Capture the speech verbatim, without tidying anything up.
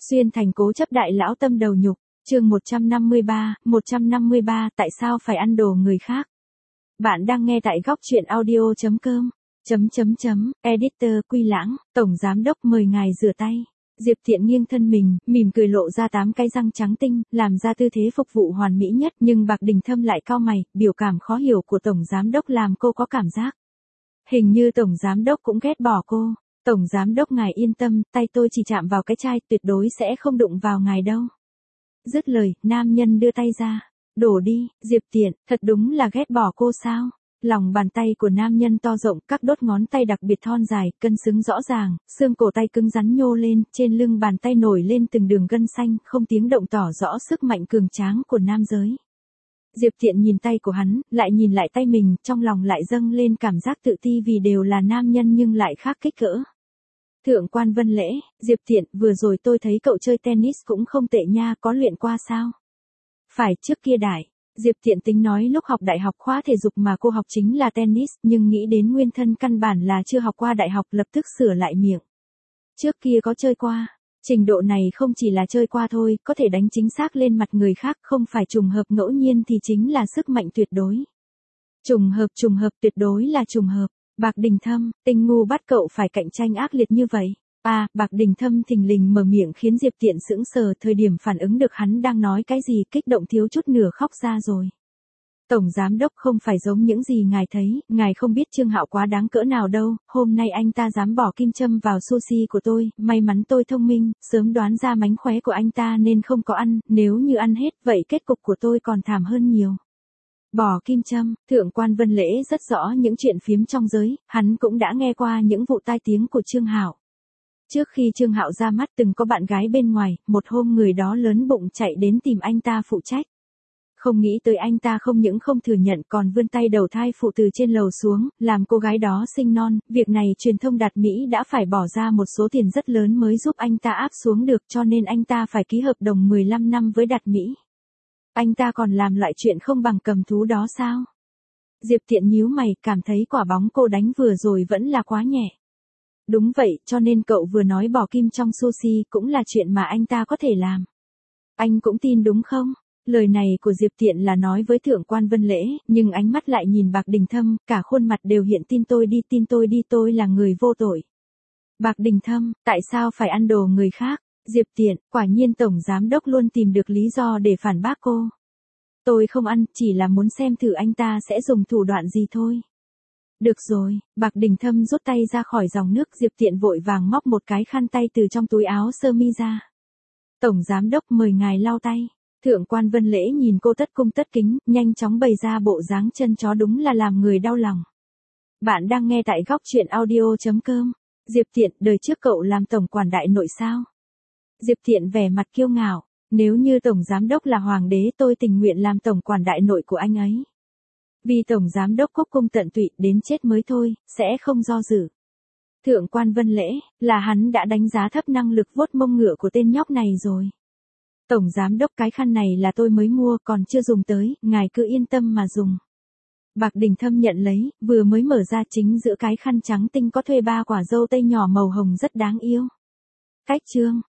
Xuyên thành cố chấp đại lão tâm đầu nhục, chương một trăm năm mươi ba, một trăm năm mươi ba tại sao phải ăn đồ người khác? Bạn đang nghe tại góc truyện audio chấm com, chấm chấm chấm, editor Quy Lãng, tổng giám đốc mời ngài rửa tay. Diệp Thiện nghiêng thân mình, mỉm cười lộ ra tám cái răng trắng tinh, làm ra tư thế phục vụ hoàn mỹ nhất, nhưng Bạc Đình Thâm lại cau mày, biểu cảm khó hiểu của tổng giám đốc làm cô có cảm giác hình như tổng giám đốc cũng ghét bỏ cô. Tổng giám đốc ngài yên tâm, tay tôi chỉ chạm vào cái chai, tuyệt đối sẽ không đụng vào ngài đâu. Dứt lời, nam nhân đưa tay ra. Đổ đi, Diệp Thiện, thật đúng là ghét bỏ cô sao? Lòng bàn tay của nam nhân to rộng, các đốt ngón tay đặc biệt thon dài, cân xứng rõ ràng, xương cổ tay cứng rắn nhô lên, trên lưng bàn tay nổi lên từng đường gân xanh, không tiếng động tỏ rõ sức mạnh cường tráng của nam giới. Diệp Thiện nhìn tay của hắn, lại nhìn lại tay mình, trong lòng lại dâng lên cảm giác tự ti vì đều là nam nhân nhưng lại khác kích cỡ. Thượng quan Vân Lễ, Diệp Thiện, vừa rồi tôi thấy cậu chơi tennis cũng không tệ nha, có luyện qua sao? Phải, trước kia đại. Diệp Thiện tính nói lúc học đại học khóa thể dục mà cô học chính là tennis, nhưng nghĩ đến nguyên thân căn bản là chưa học qua đại học lập tức sửa lại miệng. Trước kia có chơi qua. Trình độ này không chỉ là chơi qua thôi, có thể đánh chính xác lên mặt người khác, không phải trùng hợp ngẫu nhiên thì chính là sức mạnh tuyệt đối. Trùng hợp trùng hợp tuyệt đối là trùng hợp. Bạc Đình Thâm, tinh ngu bắt cậu phải cạnh tranh ác liệt như vậy. À, Bạc Đình Thâm thình lình mở miệng khiến Diệp Thiện sững sờ, thời điểm phản ứng được hắn đang nói cái gì, kích động thiếu chút nửa khóc ra rồi. Tổng giám đốc không phải giống những gì ngài thấy, ngài không biết Trương Hạo quá đáng cỡ nào đâu, hôm nay anh ta dám bỏ kim châm vào sushi của tôi, may mắn tôi thông minh, sớm đoán ra mánh khóe của anh ta nên không có ăn, nếu như ăn hết, vậy kết cục của tôi còn thảm hơn nhiều. Bỏ kim châm, Thượng quan Vân Lễ rất rõ những chuyện phiếm trong giới, hắn cũng đã nghe qua những vụ tai tiếng của Trương Hạo. Trước khi Trương Hạo ra mắt từng có bạn gái bên ngoài, một hôm người đó lớn bụng chạy đến tìm anh ta phụ trách. Không nghĩ tới anh ta không những không thừa nhận còn vươn tay đầu thai phụ từ trên lầu xuống, làm cô gái đó sinh non, việc này truyền thông Đạt Mỹ đã phải bỏ ra một số tiền rất lớn mới giúp anh ta áp xuống được cho nên anh ta phải ký hợp đồng mười lăm năm với Đạt Mỹ. Anh ta còn làm loại chuyện không bằng cầm thú đó sao? Diệp Thiện nhíu mày, cảm thấy quả bóng cô đánh vừa rồi vẫn là quá nhẹ. Đúng vậy, cho nên cậu vừa nói bỏ kim trong sushi cũng là chuyện mà anh ta có thể làm. Anh cũng tin đúng không? Lời này của Diệp Thiện là nói với Thượng quan Vân Lễ, nhưng ánh mắt lại nhìn Bạc Đình Thâm, cả khuôn mặt đều hiện tin tôi đi, tin tôi đi, tôi là người vô tội. Bạc Đình Thâm, tại sao phải ăn đồ người khác? Diệp Thiện, quả nhiên Tổng Giám Đốc luôn tìm được lý do để phản bác cô. Tôi không ăn, chỉ là muốn xem thử anh ta sẽ dùng thủ đoạn gì thôi. Được rồi, Bạc Đình Thâm rút tay ra khỏi dòng nước, Diệp Thiện vội vàng móc một cái khăn tay từ trong túi áo sơ mi ra. Tổng Giám Đốc mời ngài lau tay. Thượng quan Vân Lễ nhìn cô tất cung tất kính, nhanh chóng bày ra bộ dáng chân chó đúng là làm người đau lòng. Bạn đang nghe tại góc truyện audio chấm com. Diệp Thiện, đời trước cậu làm tổng quản đại nội sao? Diệp Thiện vẻ mặt kiêu ngạo, nếu như tổng giám đốc là hoàng đế tôi tình nguyện làm tổng quản đại nội của anh ấy. Vì tổng giám đốc cúc cung tận tụy, đến chết mới thôi, sẽ không do dự. Thượng quan Vân Lễ, là hắn đã đánh giá thấp năng lực vuốt mông ngựa của tên nhóc này rồi. Tổng giám đốc, cái khăn này là tôi mới mua, còn chưa dùng tới, ngài cứ yên tâm mà dùng. Bạc Đình Thâm nhận lấy, vừa mới mở ra, chính giữa cái khăn trắng tinh có thuê ba quả dâu tây nhỏ màu hồng rất đáng yêu. Cách chương,